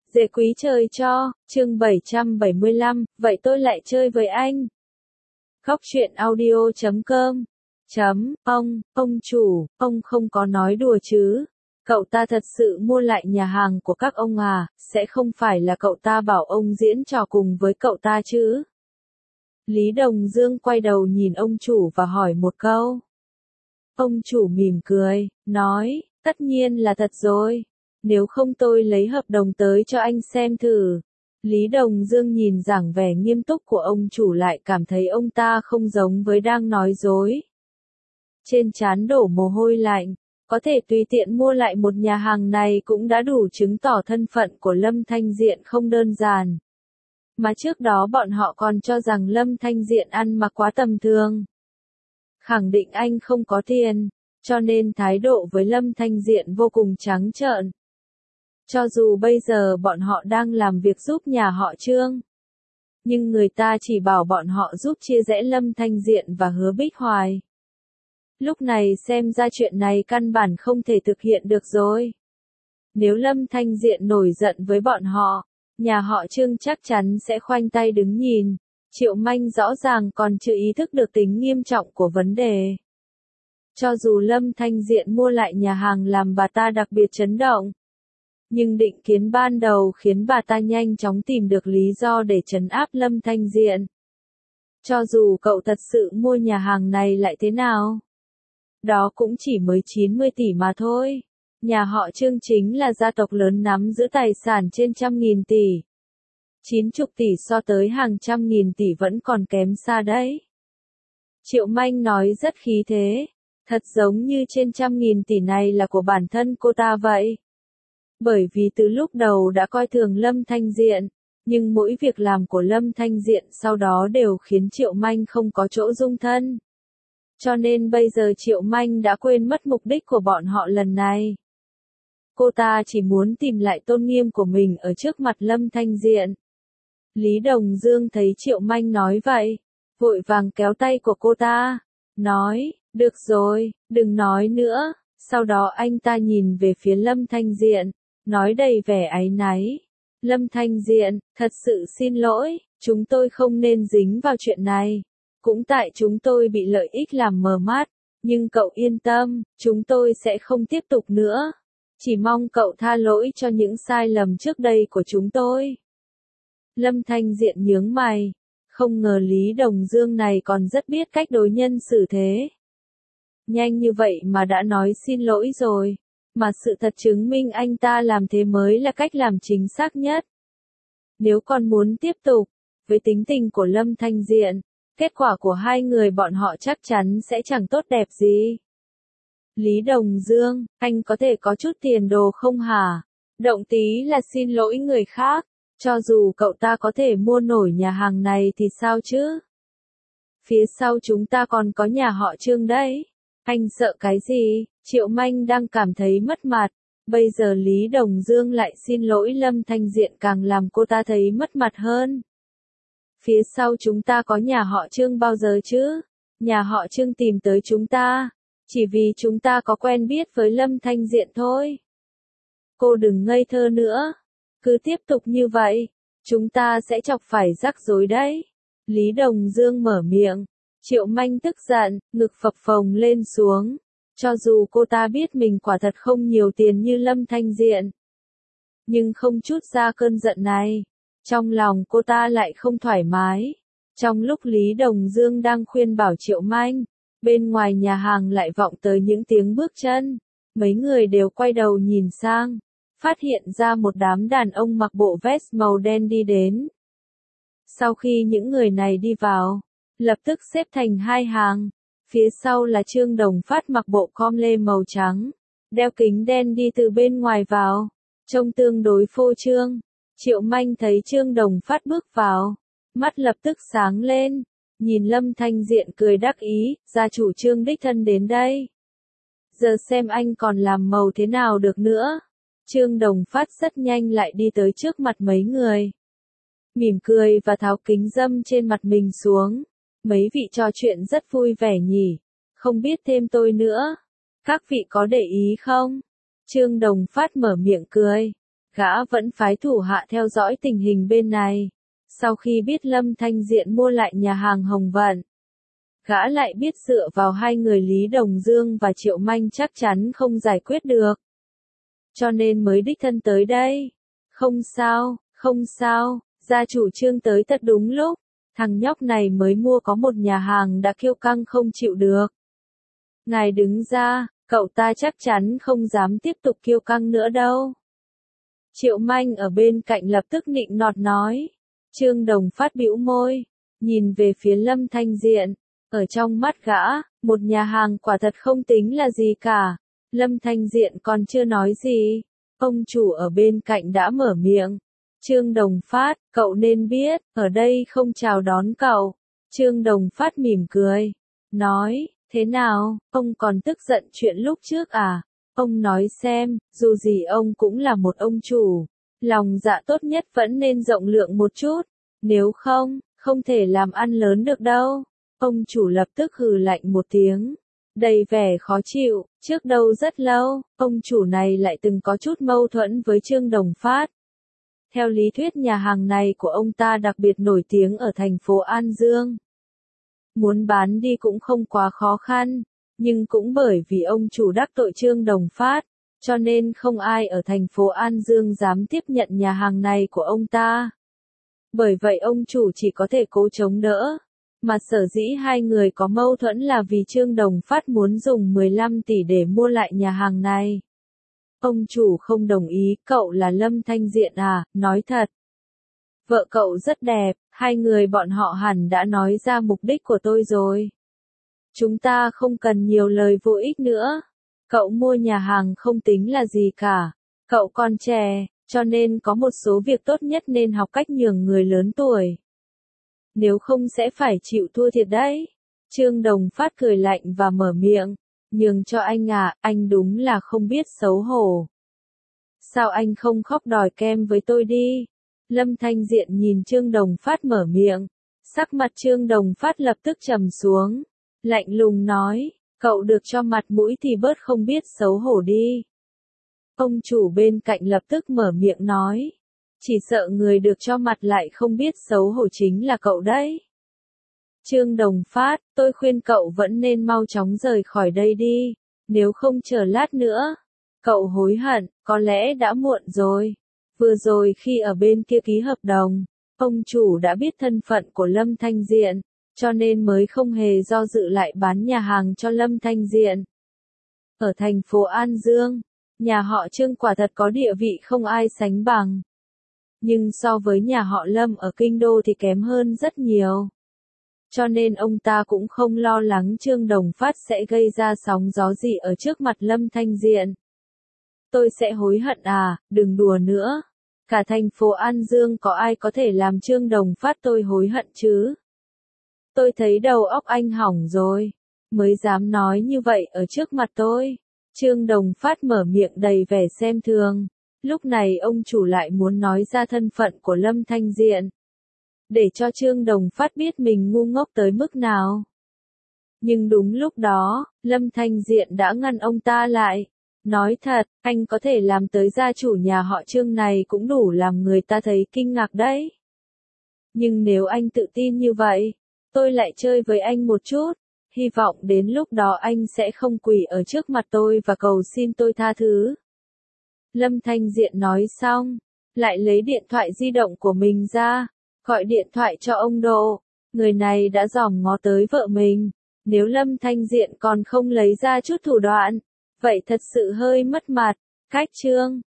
Dễ quý trời cho, chương 775, vậy tôi lại chơi với anh. Góc truyện audio.com ông chủ, ông không có nói đùa chứ? Cậu ta thật sự mua lại nhà hàng của các ông à, sẽ không phải là cậu ta bảo ông diễn trò cùng với cậu ta chứ? Lý Đồng Dương quay đầu nhìn ông chủ và hỏi một câu. Ông chủ mỉm cười, nói, tất nhiên là thật rồi. Nếu không tôi lấy hợp đồng tới cho anh xem thử. Lý Đồng Dương nhìn dáng vẻ nghiêm túc của ông chủ lại cảm thấy ông ta không giống với đang nói dối. Trên trán đổ mồ hôi lạnh, có thể tùy tiện mua lại một nhà hàng này cũng đã đủ chứng tỏ thân phận của Lâm Thanh Diện không đơn giản. Mà trước đó bọn họ còn cho rằng Lâm Thanh Diện ăn mặc quá tầm thường. Khẳng định anh không có tiền, cho nên thái độ với Lâm Thanh Diện vô cùng trắng trợn. Cho dù bây giờ bọn họ đang làm việc giúp nhà họ Trương, nhưng người ta chỉ bảo bọn họ giúp chia rẽ Lâm Thanh Diện và Hứa Bích Hoài. Lúc này xem ra chuyện này căn bản không thể thực hiện được rồi. Nếu Lâm Thanh Diện nổi giận với bọn họ, nhà họ Trương chắc chắn sẽ khoanh tay đứng nhìn. Triệu Manh rõ ràng còn chưa ý thức được tính nghiêm trọng của vấn đề. Cho dù Lâm Thanh Diện mua lại nhà hàng làm bà ta đặc biệt chấn động, nhưng định kiến ban đầu khiến bà ta nhanh chóng tìm được lý do để trấn áp Lâm Thanh Diện. Cho dù cậu thật sự mua nhà hàng này lại thế nào? Đó cũng chỉ mới 90 tỷ mà thôi. Nhà họ Trương chính là gia tộc lớn nắm giữ tài sản trên 100.000 tỷ. 90 tỷ so tới hàng trăm nghìn tỷ vẫn còn kém xa đấy. Triệu Manh nói rất khí thế, thật giống như trên 100.000 tỷ này là của bản thân cô ta vậy. Bởi vì từ lúc đầu đã coi thường Lâm Thanh Diện, nhưng mỗi việc làm của Lâm Thanh Diện sau đó đều khiến Triệu Manh không có chỗ dung thân. Cho nên bây giờ Triệu Manh đã quên mất mục đích của bọn họ lần này. Cô ta chỉ muốn tìm lại tôn nghiêm của mình ở trước mặt Lâm Thanh Diện. Lý Đồng Dương thấy Triệu Manh nói vậy, vội vàng kéo tay của cô ta, nói, được rồi, đừng nói nữa. Sau đó anh ta nhìn về phía Lâm Thanh Diện, nói đầy vẻ áy náy. Lâm Thanh Diện, thật sự xin lỗi, chúng tôi không nên dính vào chuyện này. Cũng tại chúng tôi bị lợi ích làm mờ mắt, nhưng cậu yên tâm, chúng tôi sẽ không tiếp tục nữa. Chỉ mong cậu tha lỗi cho những sai lầm trước đây của chúng tôi. Lâm Thanh Diện nhướng mày, không ngờ Lý Đồng Dương này còn rất biết cách đối nhân xử thế. Nhanh như vậy mà đã nói xin lỗi rồi, mà sự thật chứng minh anh ta làm thế mới là cách làm chính xác nhất. Nếu còn muốn tiếp tục, với tính tình của Lâm Thanh Diện, kết quả của hai người bọn họ chắc chắn sẽ chẳng tốt đẹp gì. Lý Đồng Dương, anh có thể có chút tiền đồ không hả? Động tí là xin lỗi người khác. Cho dù cậu ta có thể mua nổi nhà hàng này thì sao chứ? Phía sau chúng ta còn có nhà họ Trương đấy. Anh sợ cái gì? Triệu Manh đang cảm thấy mất mặt. Bây giờ Lý Đồng Dương lại xin lỗi Lâm Thanh Diện càng làm cô ta thấy mất mặt hơn. Phía sau chúng ta có nhà họ Trương bao giờ chứ? Nhà họ Trương tìm tới chúng ta, chỉ vì chúng ta có quen biết với Lâm Thanh Diện thôi. Cô đừng ngây thơ nữa. Cứ tiếp tục như vậy, chúng ta sẽ chọc phải rắc rối đấy. Lý Đồng Dương mở miệng. Triệu Manh tức giận, ngực phập phồng lên xuống. Cho dù cô ta biết mình quả thật không nhiều tiền như Lâm Thanh Diện, nhưng không chút ra cơn giận này, trong lòng cô ta lại không thoải mái. Trong lúc Lý Đồng Dương đang khuyên bảo Triệu Manh, bên ngoài nhà hàng lại vọng tới những tiếng bước chân. Mấy người đều quay đầu nhìn sang, phát hiện ra một đám đàn ông mặc bộ vest màu đen đi đến. Sau khi những người này đi vào, lập tức xếp thành hai hàng. Phía sau là Trương Đồng Phát mặc bộ com lê màu trắng, đeo kính đen đi từ bên ngoài vào, trông tương đối phô trương. Triệu Manh thấy Trương Đồng Phát bước vào, mắt lập tức sáng lên, nhìn Lâm Thanh Diện cười đắc ý, gia chủ Trương đích thân đến đây. Giờ xem anh còn làm màu thế nào được nữa. Trương Đồng Phát rất nhanh lại đi tới trước mặt mấy người. Mỉm cười và tháo kính râm trên mặt mình xuống. Mấy vị trò chuyện rất vui vẻ nhỉ, không biết thêm tôi nữa. Các vị có để ý không? Trương Đồng Phát mở miệng cười, gã vẫn phái thủ hạ theo dõi tình hình bên này. Sau khi biết Lâm Thanh Diện mua lại nhà hàng Hồng Vận, gã lại biết dựa vào hai người Lý Đồng Dương và Triệu Manh chắc chắn không giải quyết được. Cho nên mới đích thân tới đây. Không sao, gia chủ Trương tới thật đúng lúc. Thằng nhóc này mới mua có một nhà hàng đã kiêu căng không chịu được. Ngài đứng ra, cậu ta chắc chắn không dám tiếp tục kiêu căng nữa đâu. Triệu Manh ở bên cạnh lập tức nịnh nọt nói. Trương Đồng Phát bĩu môi, nhìn về phía Lâm Thanh Diện. Ở trong mắt gã, một nhà hàng quả thật không tính là gì cả. Lâm Thanh Diện còn chưa nói gì. Ông chủ ở bên cạnh đã mở miệng. Trương Đồng Phát, cậu nên biết, ở đây không chào đón cậu. Trương Đồng Phát mỉm cười. Nói, thế nào, ông còn tức giận chuyện lúc trước à? Ông nói xem, dù gì ông cũng là một ông chủ. Lòng dạ tốt nhất vẫn nên rộng lượng một chút. Nếu không, không thể làm ăn lớn được đâu. Ông chủ lập tức hừ lạnh một tiếng. Đầy vẻ khó chịu, trước đâu rất lâu, ông chủ này lại từng có chút mâu thuẫn với Trương Đồng Phát. Theo lý thuyết nhà hàng này của ông ta đặc biệt nổi tiếng ở thành phố An Dương. Muốn bán đi cũng không quá khó khăn, nhưng cũng bởi vì ông chủ đắc tội Trương Đồng Phát, cho nên không ai ở thành phố An Dương dám tiếp nhận nhà hàng này của ông ta. Bởi vậy ông chủ chỉ có thể cố chống đỡ. Mà sở dĩ hai người có mâu thuẫn là vì Trương Đồng Phát muốn dùng 15 tỷ để mua lại nhà hàng này. Ông chủ không đồng ý, cậu là Lâm Thanh Diện à, nói thật. Vợ cậu rất đẹp, hai người bọn họ hẳn đã nói ra mục đích của tôi rồi. Chúng ta không cần nhiều lời vô ích nữa. Cậu mua nhà hàng không tính là gì cả. Cậu còn trẻ, cho nên có một số việc tốt nhất nên học cách nhường người lớn tuổi. Nếu không sẽ phải chịu thua thiệt đấy. Trương Đồng Phát cười lạnh và mở miệng. Nhường cho anh à, anh đúng là không biết xấu hổ. Sao anh không khóc đòi kem với tôi đi? Lâm Thanh Diện nhìn Trương Đồng Phát mở miệng. Sắc mặt Trương Đồng Phát lập tức trầm xuống. Lạnh lùng nói, cậu được cho mặt mũi thì bớt không biết xấu hổ đi. Ông chủ bên cạnh lập tức mở miệng nói. Chỉ sợ người được cho mặt lại không biết xấu hổ chính là cậu đấy. Trương Đồng Phát, tôi khuyên cậu vẫn nên mau chóng rời khỏi đây đi, nếu không chờ lát nữa, cậu hối hận, có lẽ đã muộn rồi. Vừa rồi khi ở bên kia ký hợp đồng, ông chủ đã biết thân phận của Lâm Thanh Diện, cho nên mới không hề do dự lại bán nhà hàng cho Lâm Thanh Diện. Ở thành phố An Dương, nhà họ Trương quả thật có địa vị không ai sánh bằng. Nhưng so với nhà họ Lâm ở Kinh Đô thì kém hơn rất nhiều. Cho nên ông ta cũng không lo lắng Trương Đồng Phát sẽ gây ra sóng gió gì ở trước mặt Lâm Thanh Diện. Tôi sẽ hối hận à, đừng đùa nữa. Cả thành phố An Dương có ai có thể làm Trương Đồng Phát tôi hối hận chứ? Tôi thấy đầu óc anh hỏng rồi, mới dám nói như vậy ở trước mặt tôi. Trương Đồng Phát mở miệng đầy vẻ xem thường. Lúc này ông chủ lại muốn nói ra thân phận của Lâm Thanh Diện. Để cho Trương Đồng Phát biết mình ngu ngốc tới mức nào. Nhưng đúng lúc đó, Lâm Thanh Diện đã ngăn ông ta lại. Nói thật, anh có thể làm tới gia chủ nhà họ Trương này cũng đủ làm người ta thấy kinh ngạc đấy. Nhưng nếu anh tự tin như vậy, tôi lại chơi với anh một chút. Hy vọng đến lúc đó anh sẽ không quỳ ở trước mặt tôi và cầu xin tôi tha thứ. Lâm Thanh Diện nói xong, lại lấy điện thoại di động của mình ra, gọi điện thoại cho ông Độ. Người này đã dòm ngó tới vợ mình. Nếu Lâm Thanh Diện còn không lấy ra chút thủ đoạn, vậy thật sự hơi mất mặt. Cách chương